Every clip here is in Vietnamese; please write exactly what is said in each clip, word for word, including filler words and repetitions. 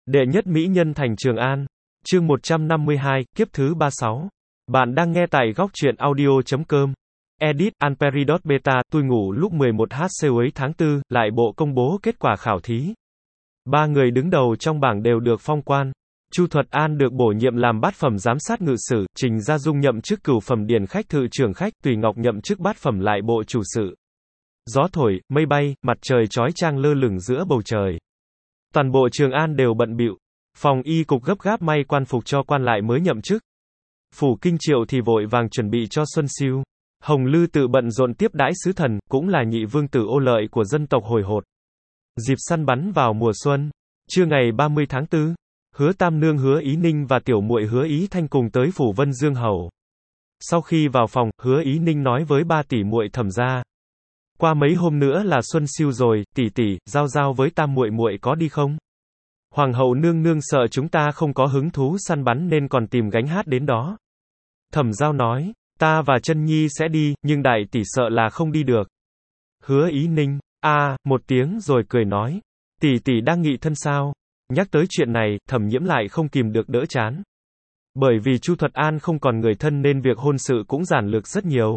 Đệ nhất mỹ nhân thành Trường An. Chương một trăm năm mươi hai, kiếp thứ ba mươi sáu. Bạn đang nghe tại góc truyện audio chấm com. Edit, Anperi.dot beta, tôi ngủ lúc mười một giờ cuối tháng tư, lại bộ công bố kết quả khảo thí. Ba người đứng đầu trong bảng đều được phong quan. Chu Thuật An được bổ nhiệm làm bát phẩm giám sát ngự sử, Trình Gia Dung nhậm chức cửu phẩm điển khách thự trưởng khách, Tùy Ngọc nhậm chức bát phẩm lại bộ chủ sự. Gió thổi, mây bay, mặt trời chói chang lơ lửng giữa bầu trời. Toàn bộ Trường An đều bận bịu. Phòng y cục gấp gáp may quan phục cho quan lại mới nhậm chức. Phủ Kinh Triệu thì vội vàng chuẩn bị cho xuân siêu. Hồng Lư tự bận rộn tiếp đãi sứ thần, cũng là nhị vương tử ô lợi của dân tộc hồi hột. Dịp săn bắn vào mùa xuân. Trưa ngày ba mươi tháng tư, Hứa Tam Nương Hứa Ý Ninh và tiểu muội Hứa Ý Thanh cùng tới phủ Vân Dương hầu. Sau khi vào phòng, Hứa Ý Ninh nói với ba tỷ muội Thẩm gia: "Qua mấy hôm nữa là xuân siêu rồi, tỷ tỷ, giao giao với Tam muội muội có đi không? Hoàng hậu nương nương sợ chúng ta không có hứng thú săn bắn nên còn tìm gánh hát đến đó." Thẩm Giao nói: "Ta và Chân Nhi sẽ đi, nhưng đại tỷ sợ là không đi được." Hứa Ý Ninh a à, một tiếng rồi cười nói: "Tỷ tỷ đang nghị thân sao?" Nhắc tới chuyện này, Thẩm Nhiễm lại không kìm được đỡ chán. Bởi vì Chu Thuật An không còn người thân nên việc hôn sự cũng giản lược rất nhiều.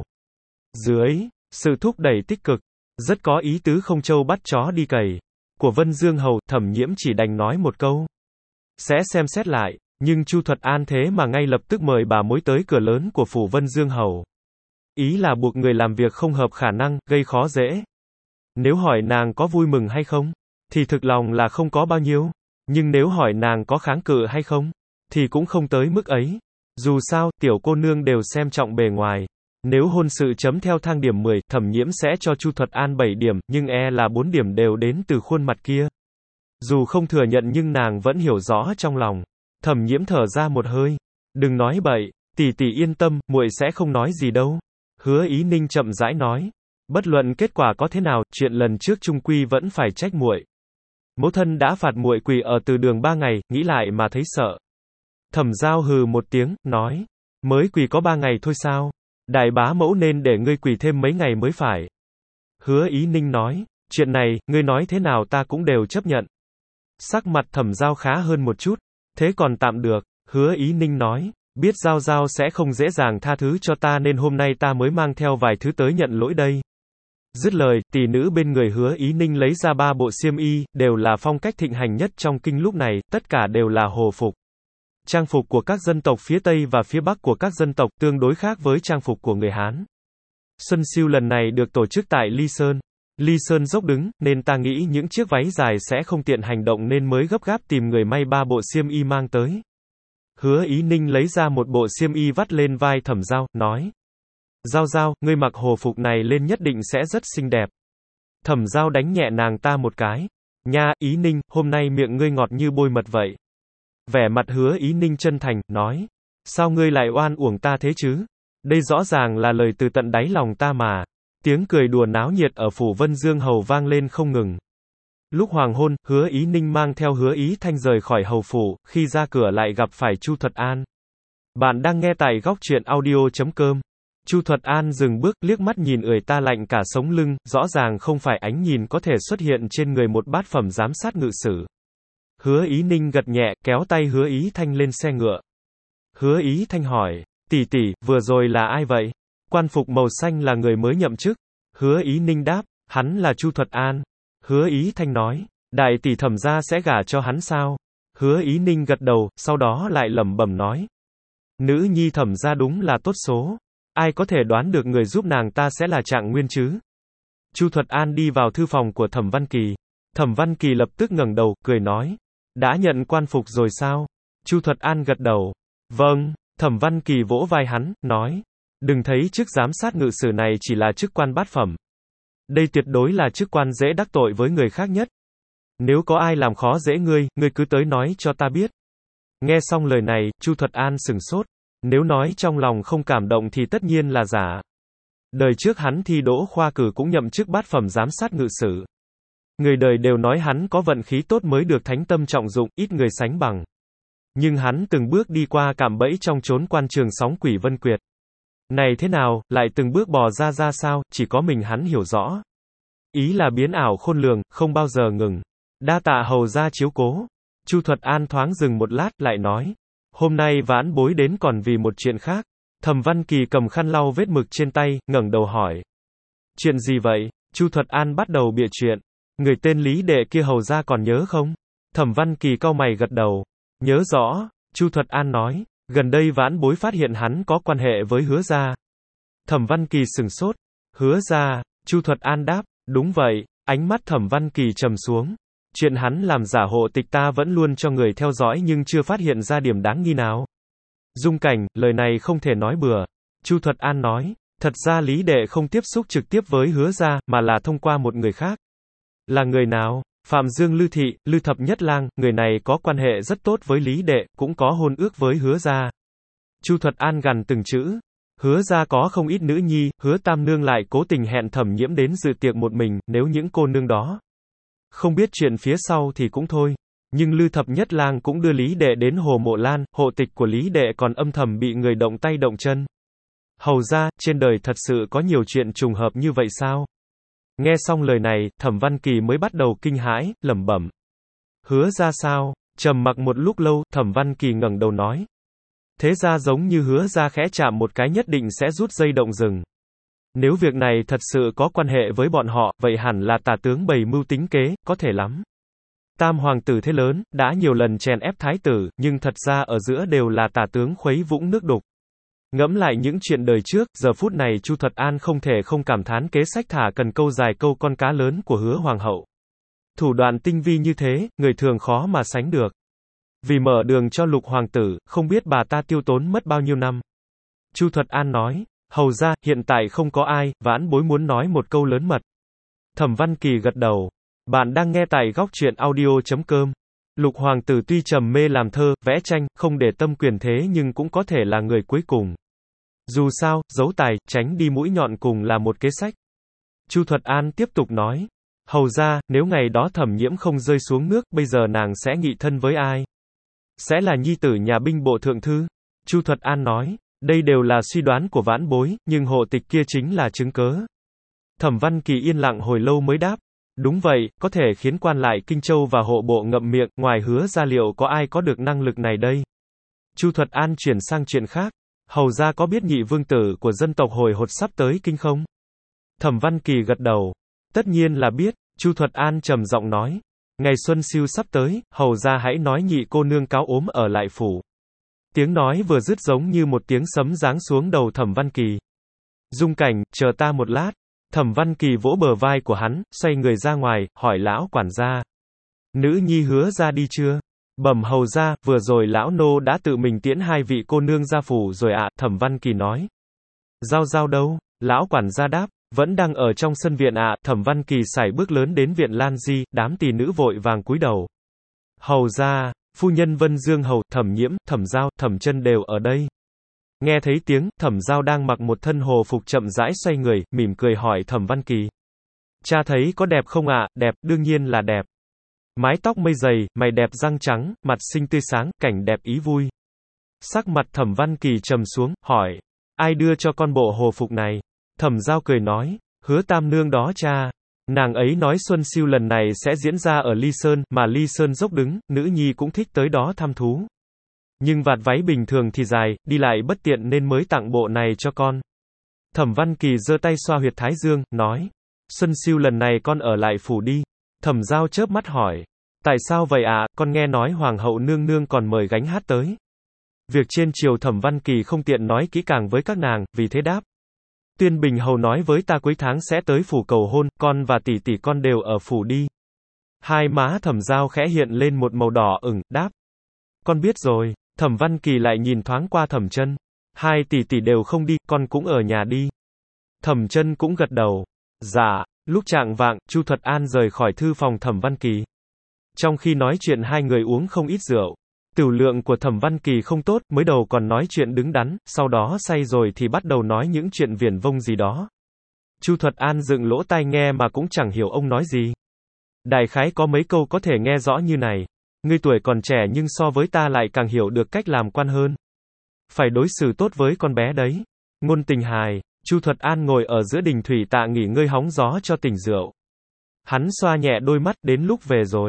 Dưới sự thúc đẩy tích cực, rất có ý tứ không trâu bắt chó đi cày của Vân Dương hầu, Thẩm Nhiễm chỉ đành nói một câu: "Sẽ xem xét lại." Nhưng Chu Thuật An thế mà ngay lập tức mời bà mối tới cửa lớn của phủ Vân Dương hầu. Ý là buộc người làm việc không hợp khả năng, gây khó dễ. Nếu hỏi nàng có vui mừng hay không, thì thực lòng là không có bao nhiêu. Nhưng nếu hỏi nàng có kháng cự hay không, thì cũng không tới mức ấy. Dù sao, tiểu cô nương đều xem trọng bề ngoài. Nếu hôn sự chấm theo thang điểm mười, Thẩm Nhiễm sẽ cho Chu Thuật An bảy điểm, nhưng e là bốn điểm đều đến từ khuôn mặt kia. Dù không thừa nhận nhưng nàng vẫn hiểu rõ trong lòng. Thẩm Nhiễm thở ra một hơi. "Đừng nói bậy, tỷ tỷ yên tâm, muội sẽ không nói gì đâu." Hứa Ý Ninh chậm rãi nói: "Bất luận kết quả có thế nào, chuyện lần trước chung quy vẫn phải trách muội. Mẫu thân đã phạt muội quỳ ở từ đường ba ngày, nghĩ lại mà thấy sợ." Thẩm Giao hừ một tiếng, nói: "Mới quỳ có ba ngày thôi sao? Đại bá mẫu nên để ngươi quỳ thêm mấy ngày mới phải." Hứa Ý Ninh nói: "Chuyện này, ngươi nói thế nào ta cũng đều chấp nhận." Sắc mặt Thẩm Giao khá hơn một chút. "Thế còn tạm được." Hứa Ý Ninh nói: "Biết Giao Giao sẽ không dễ dàng tha thứ cho ta nên hôm nay ta mới mang theo vài thứ tới nhận lỗi đây." Dứt lời, tỷ nữ bên người Hứa Ý Ninh lấy ra ba bộ xiêm y, đều là phong cách thịnh hành nhất trong kinh lúc này, tất cả đều là hồ phục. Trang phục của các dân tộc phía Tây và phía Bắc của các dân tộc tương đối khác với trang phục của người Hán. Xuân siêu lần này được tổ chức tại Ly Sơn. Ly Sơn dốc đứng, nên ta nghĩ những chiếc váy dài sẽ không tiện hành động nên mới gấp gáp tìm người may ba bộ xiêm y mang tới. Hứa Ý Ninh lấy ra một bộ xiêm y vắt lên vai Thẩm Giao, nói: "Giao Giao, ngươi mặc hồ phục này lên nhất định sẽ rất xinh đẹp." Thẩm Giao đánh nhẹ nàng ta một cái. "Nha, Ý Ninh, hôm nay miệng ngươi ngọt như bôi mật vậy." Vẻ mặt Hứa Ý Ninh chân thành, nói: "Sao ngươi lại oan uổng ta thế chứ? Đây rõ ràng là lời từ tận đáy lòng ta mà." Tiếng cười đùa náo nhiệt ở phủ Vân Dương hầu vang lên không ngừng. Lúc hoàng hôn, Hứa Ý Ninh mang theo Hứa Ý Thanh rời khỏi hầu phủ, khi ra cửa lại gặp phải Chu Thuật An. Bạn đang nghe tại góc truyện audio chấm com. Chu Thuật An dừng bước, liếc mắt nhìn người ta lạnh cả sống lưng, rõ ràng không phải ánh nhìn có thể xuất hiện trên người một bát phẩm giám sát ngự sử. Hứa Ý Ninh gật nhẹ, kéo tay Hứa Ý Thanh lên xe ngựa. Hứa Ý Thanh hỏi: "Tỷ tỷ, vừa rồi là ai vậy?" Quan phục màu xanh là người mới nhậm chức. Hứa Ý Ninh đáp: "Hắn là Chu Thuật An." Hứa Ý Thanh nói: "Đại tỷ Thẩm gia sẽ gả cho hắn sao?" Hứa Ý Ninh gật đầu, sau đó lại lẩm bẩm nói: "Nữ nhi Thẩm gia đúng là tốt số. Ai có thể đoán được người giúp nàng ta sẽ là Trạng Nguyên chứ?" Chu Thuật An đi vào thư phòng của Thẩm Văn Kỳ. Thẩm Văn Kỳ lập tức ngẩng đầu, cười nói: "Đã nhận quan phục rồi sao?" Chu Thuật An gật đầu. "Vâng." Thẩm Văn Kỳ vỗ vai hắn, nói: "Đừng thấy chức giám sát ngự sử này chỉ là chức quan bát phẩm. Đây tuyệt đối là chức quan dễ đắc tội với người khác nhất. Nếu có ai làm khó dễ ngươi, ngươi cứ tới nói cho ta biết." Nghe xong lời này, Chu Thuật An sửng sốt. Nếu nói trong lòng không cảm động thì tất nhiên là giả. Đời trước hắn thi đỗ khoa cử cũng nhậm chức bát phẩm giám sát ngự sử. Người đời đều nói hắn có vận khí tốt mới được thánh tâm trọng dụng, ít người sánh bằng. Nhưng hắn từng bước đi qua cạm bẫy trong chốn quan trường sóng quỷ vân quyệt. Này thế nào, lại từng bước bò ra ra sao, chỉ có mình hắn hiểu rõ. Ý là biến ảo khôn lường, không bao giờ ngừng. Đa tạ hầu gia chiếu cố. Chu Thuật An thoáng dừng một lát, lại nói. Hôm nay vãn bối đến còn vì một chuyện khác. Thẩm Văn Kỳ cầm khăn lau vết mực trên tay, ngẩng đầu hỏi. Chuyện gì vậy? Chu Thuật An bắt đầu bịa chuyện. Người tên Lý Đệ kia hầu ra còn nhớ không? Thẩm Văn Kỳ cau mày gật đầu. Nhớ rõ, Chu Thuật An nói. Gần đây vãn bối phát hiện hắn có quan hệ với Hứa gia. Thẩm Văn Kỳ sừng sốt. Hứa gia, Chu Thuật An đáp. Đúng vậy, ánh mắt Thẩm Văn Kỳ trầm xuống. Chuyện hắn làm giả hộ tịch ta vẫn luôn cho người theo dõi nhưng chưa phát hiện ra điểm đáng nghi nào. Dung Cảnh, lời này không thể nói bừa. Chu Thuật An nói, thật ra Lý Đệ không tiếp xúc trực tiếp với Hứa gia, mà là thông qua một người khác. Là người nào? Phạm Dương Lư Thị, Lư Thập Nhất Lang, người này có quan hệ rất tốt với Lý Đệ, cũng có hôn ước với Hứa gia. Chu Thuật An gằn từng chữ. Hứa gia có không ít nữ nhi, Hứa Tam Nương lại cố tình hẹn Thẩm Nhiễm đến dự tiệc một mình, nếu những cô nương đó không biết chuyện phía sau thì cũng thôi. Nhưng Lư Thập Nhất Lang cũng đưa Lý Đệ đến Hồ Mộ Lan, hộ tịch của Lý Đệ còn âm thầm bị người động tay động chân. Hầu ra, trên đời thật sự có nhiều chuyện trùng hợp như vậy sao? Nghe xong lời này, Thẩm Văn Kỳ mới bắt đầu kinh hãi, lẩm bẩm. Hứa ra sao? Trầm mặc một lúc lâu, Thẩm Văn Kỳ ngẩng đầu nói. Thế ra giống như Hứa ra khẽ chạm một cái nhất định sẽ rút dây động rừng. Nếu việc này thật sự có quan hệ với bọn họ, vậy hẳn là Tả tướng bày mưu tính kế, có thể lắm. Tam hoàng tử thế lớn, đã nhiều lần chèn ép thái tử, nhưng thật ra ở giữa đều là Tả tướng khuấy vũng nước đục. Ngẫm lại những chuyện đời trước, giờ phút này Chu Thuật An không thể không cảm thán kế sách thả cần câu dài câu con cá lớn của Hứa hoàng hậu. Thủ đoạn tinh vi như thế, người thường khó mà sánh được. Vì mở đường cho Lục hoàng tử, không biết bà ta tiêu tốn mất bao nhiêu năm. Chu Thuật An nói, hầu ra, hiện tại không có ai, vãn bối muốn nói một câu lớn mật. Thẩm Văn Kỳ gật đầu. Bạn đang nghe tại góc truyện audio chấm com. Lục hoàng tử tuy trầm mê làm thơ, vẽ tranh, không để tâm quyền thế nhưng cũng có thể là người cuối cùng. Dù sao, giấu tài, tránh đi mũi nhọn cùng là một kế sách. Chu Thuật An tiếp tục nói. Hầu ra, nếu ngày đó Thẩm Nhiễm không rơi xuống nước, bây giờ nàng sẽ nghị thân với ai? Sẽ là nhi tử nhà binh bộ thượng thư. Chu Thuật An nói. Đây đều là suy đoán của vãn bối, nhưng hộ tịch kia chính là chứng cớ. Thẩm Văn Kỳ yên lặng hồi lâu mới đáp. Đúng vậy, có thể khiến quan lại Kinh Châu và hộ bộ ngậm miệng, ngoài Hứa gia liệu có ai có được năng lực này đây? Chu Thuật An chuyển sang chuyện khác. Hầu ra có biết nhị vương tử của dân tộc hồi hột sắp tới kinh không? Thẩm Văn Kỳ gật đầu. Tất nhiên là biết, Chu Thuật An trầm giọng nói. Ngày xuân siêu sắp tới, hầu ra hãy nói nhị cô nương cáo ốm ở lại phủ. Tiếng nói vừa dứt giống như một tiếng sấm giáng xuống đầu Thẩm Văn Kỳ. Dung Cảnh, chờ ta một lát. Thẩm Văn Kỳ vỗ bờ vai của hắn, xoay người ra ngoài, hỏi lão quản gia. Nữ nhi Hứa ra đi chưa? Bẩm hầu ra, vừa rồi lão nô đã tự mình tiễn hai vị cô nương ra phủ rồi ạ, Thẩm Văn Kỳ nói. Giao giao đâu? Lão quản gia đáp, vẫn đang ở trong sân viện ạ, Thẩm Văn Kỳ sải bước lớn đến viện Lan Di, đám tỳ nữ vội vàng cúi đầu. Hầu ra, phu nhân Vân Dương hầu, Thẩm Nhiễm, Thẩm Giao, Thẩm Chân đều ở đây. Nghe thấy tiếng, Thẩm Giao đang mặc một thân hồ phục chậm rãi xoay người, mỉm cười hỏi Thẩm Văn Kỳ. Cha thấy có đẹp không ạ? Đẹp, đương nhiên là đẹp. Mái tóc mây dày, mày đẹp răng trắng, mặt xinh tươi sáng, cảnh đẹp ý vui. Sắc mặt Thẩm Văn Kỳ trầm xuống, hỏi. Ai đưa cho con bộ hồ phục này? Thẩm Giao cười nói. Hứa Tam Nương đó cha. Nàng ấy nói xuân siêu lần này sẽ diễn ra ở Ly Sơn, mà Ly Sơn dốc đứng, nữ nhi cũng thích tới đó thăm thú. Nhưng vạt váy bình thường thì dài, đi lại bất tiện nên mới tặng bộ này cho con. Thẩm Văn Kỳ giơ tay xoa huyệt thái dương, nói. Xuân siêu lần này con ở lại phủ đi. Thẩm Giao chớp mắt hỏi. Tại sao vậy ạ, à? Con nghe nói Hoàng hậu nương nương còn mời gánh hát tới. Việc trên triều Thẩm Văn Kỳ không tiện nói kỹ càng với các nàng, vì thế đáp. Tuyên Bình hầu nói với ta cuối tháng sẽ tới phủ cầu hôn, con và tỷ tỷ con đều ở phủ đi. Hai má Thẩm Giao khẽ hiện lên một màu đỏ ửng, đáp. Con biết rồi. Thẩm Văn Kỳ lại nhìn thoáng qua Thẩm Chân. Hai tỷ tỷ đều không đi, con cũng ở nhà đi. Thẩm Chân cũng gật đầu. Dạ. Lúc chạng vạng, Chu Thuật An rời khỏi thư phòng Thẩm Văn Kỳ. Trong khi nói chuyện hai người uống không ít rượu. Tửu lượng của Thẩm Văn Kỳ không tốt, mới đầu còn nói chuyện đứng đắn, sau đó say rồi thì bắt đầu nói những chuyện viển vông gì đó. Chu Thuật An dựng lỗ tai nghe mà cũng chẳng hiểu ông nói gì. Đại khái có mấy câu có thể nghe rõ như này. Ngươi tuổi còn trẻ nhưng so với ta lại càng hiểu được cách làm quan hơn. Phải đối xử tốt với con bé đấy. Ngôn tình hài. Chu Thuật An ngồi ở giữa đình thủy tạ nghỉ ngơi hóng gió cho tỉnh rượu. Hắn xoa nhẹ đôi mắt, đến lúc về rồi.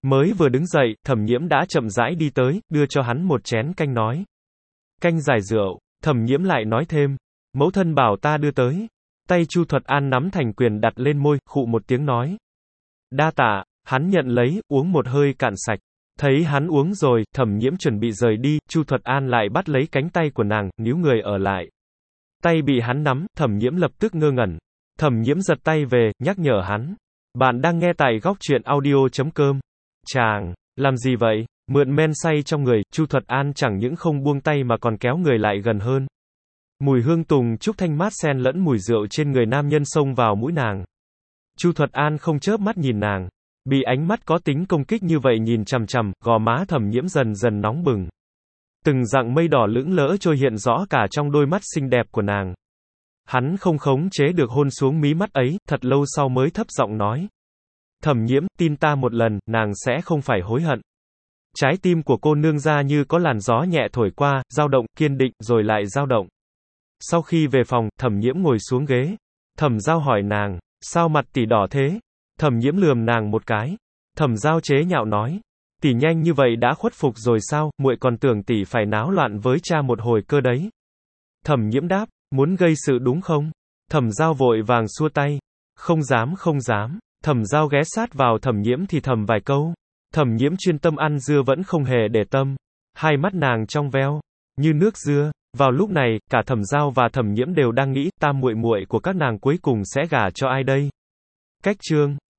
Mới vừa đứng dậy, Thẩm Nhiễm đã chậm rãi đi tới, đưa cho hắn một chén canh nói. Canh giải rượu, Thẩm Nhiễm lại nói thêm. Mẫu thân bảo ta đưa tới. Tay Chu Thuật An nắm thành quyền đặt lên môi, khụ một tiếng nói. Đa tạ, hắn nhận lấy, uống một hơi cạn sạch. Thấy hắn uống rồi, Thẩm Nhiễm chuẩn bị rời đi, Chu Thuật An lại bắt lấy cánh tay của nàng, níu người ở lại. Tay bị hắn nắm, Thẩm Nhiễm lập tức ngơ ngẩn. Thẩm Nhiễm giật tay về, nhắc nhở hắn. Bạn đang nghe tại góc truyện audio chấm com. Chàng, làm gì vậy? Mượn men say trong người, Chu Thuật An chẳng những không buông tay mà còn kéo người lại gần hơn. Mùi hương tùng trúc thanh mát xen lẫn mùi rượu trên người nam nhân xông vào mũi nàng. Chu Thuật An không chớp mắt nhìn nàng. Bị ánh mắt có tính công kích như vậy nhìn chằm chằm, gò má Thẩm Nhiễm dần dần nóng bừng. Từng dặng mây đỏ lững lỡ trôi hiện rõ cả trong đôi mắt xinh đẹp của nàng. Hắn không khống chế được hôn xuống mí mắt ấy, thật lâu sau mới thấp giọng nói. Thẩm Nhiễm, tin ta một lần, nàng sẽ không phải hối hận. Trái tim của cô nương ra như có làn gió nhẹ thổi qua, dao động, kiên định, rồi lại dao động. Sau khi về phòng, Thẩm Nhiễm ngồi xuống ghế. Thẩm Giao hỏi nàng, sao mặt tỷ đỏ thế? Thẩm Nhiễm lườm nàng một cái. Thẩm Giao chế nhạo nói, tỷ nhanh như vậy đã khuất phục rồi sao, muội còn tưởng tỷ phải náo loạn với cha một hồi cơ đấy. Thẩm Nhiễm đáp, muốn gây sự đúng không? Thẩm Giao vội vàng xua tay, không dám không dám. Thẩm Giao ghé sát vào Thẩm Nhiễm thì thầm vài câu. Thẩm Nhiễm chuyên tâm ăn dưa vẫn không hề để tâm. Hai mắt nàng trong veo, như nước dưa. Vào lúc này, cả Thẩm Giao và Thẩm Nhiễm đều đang nghĩ, tam muội muội của các nàng cuối cùng sẽ gả cho ai đây? Cách chương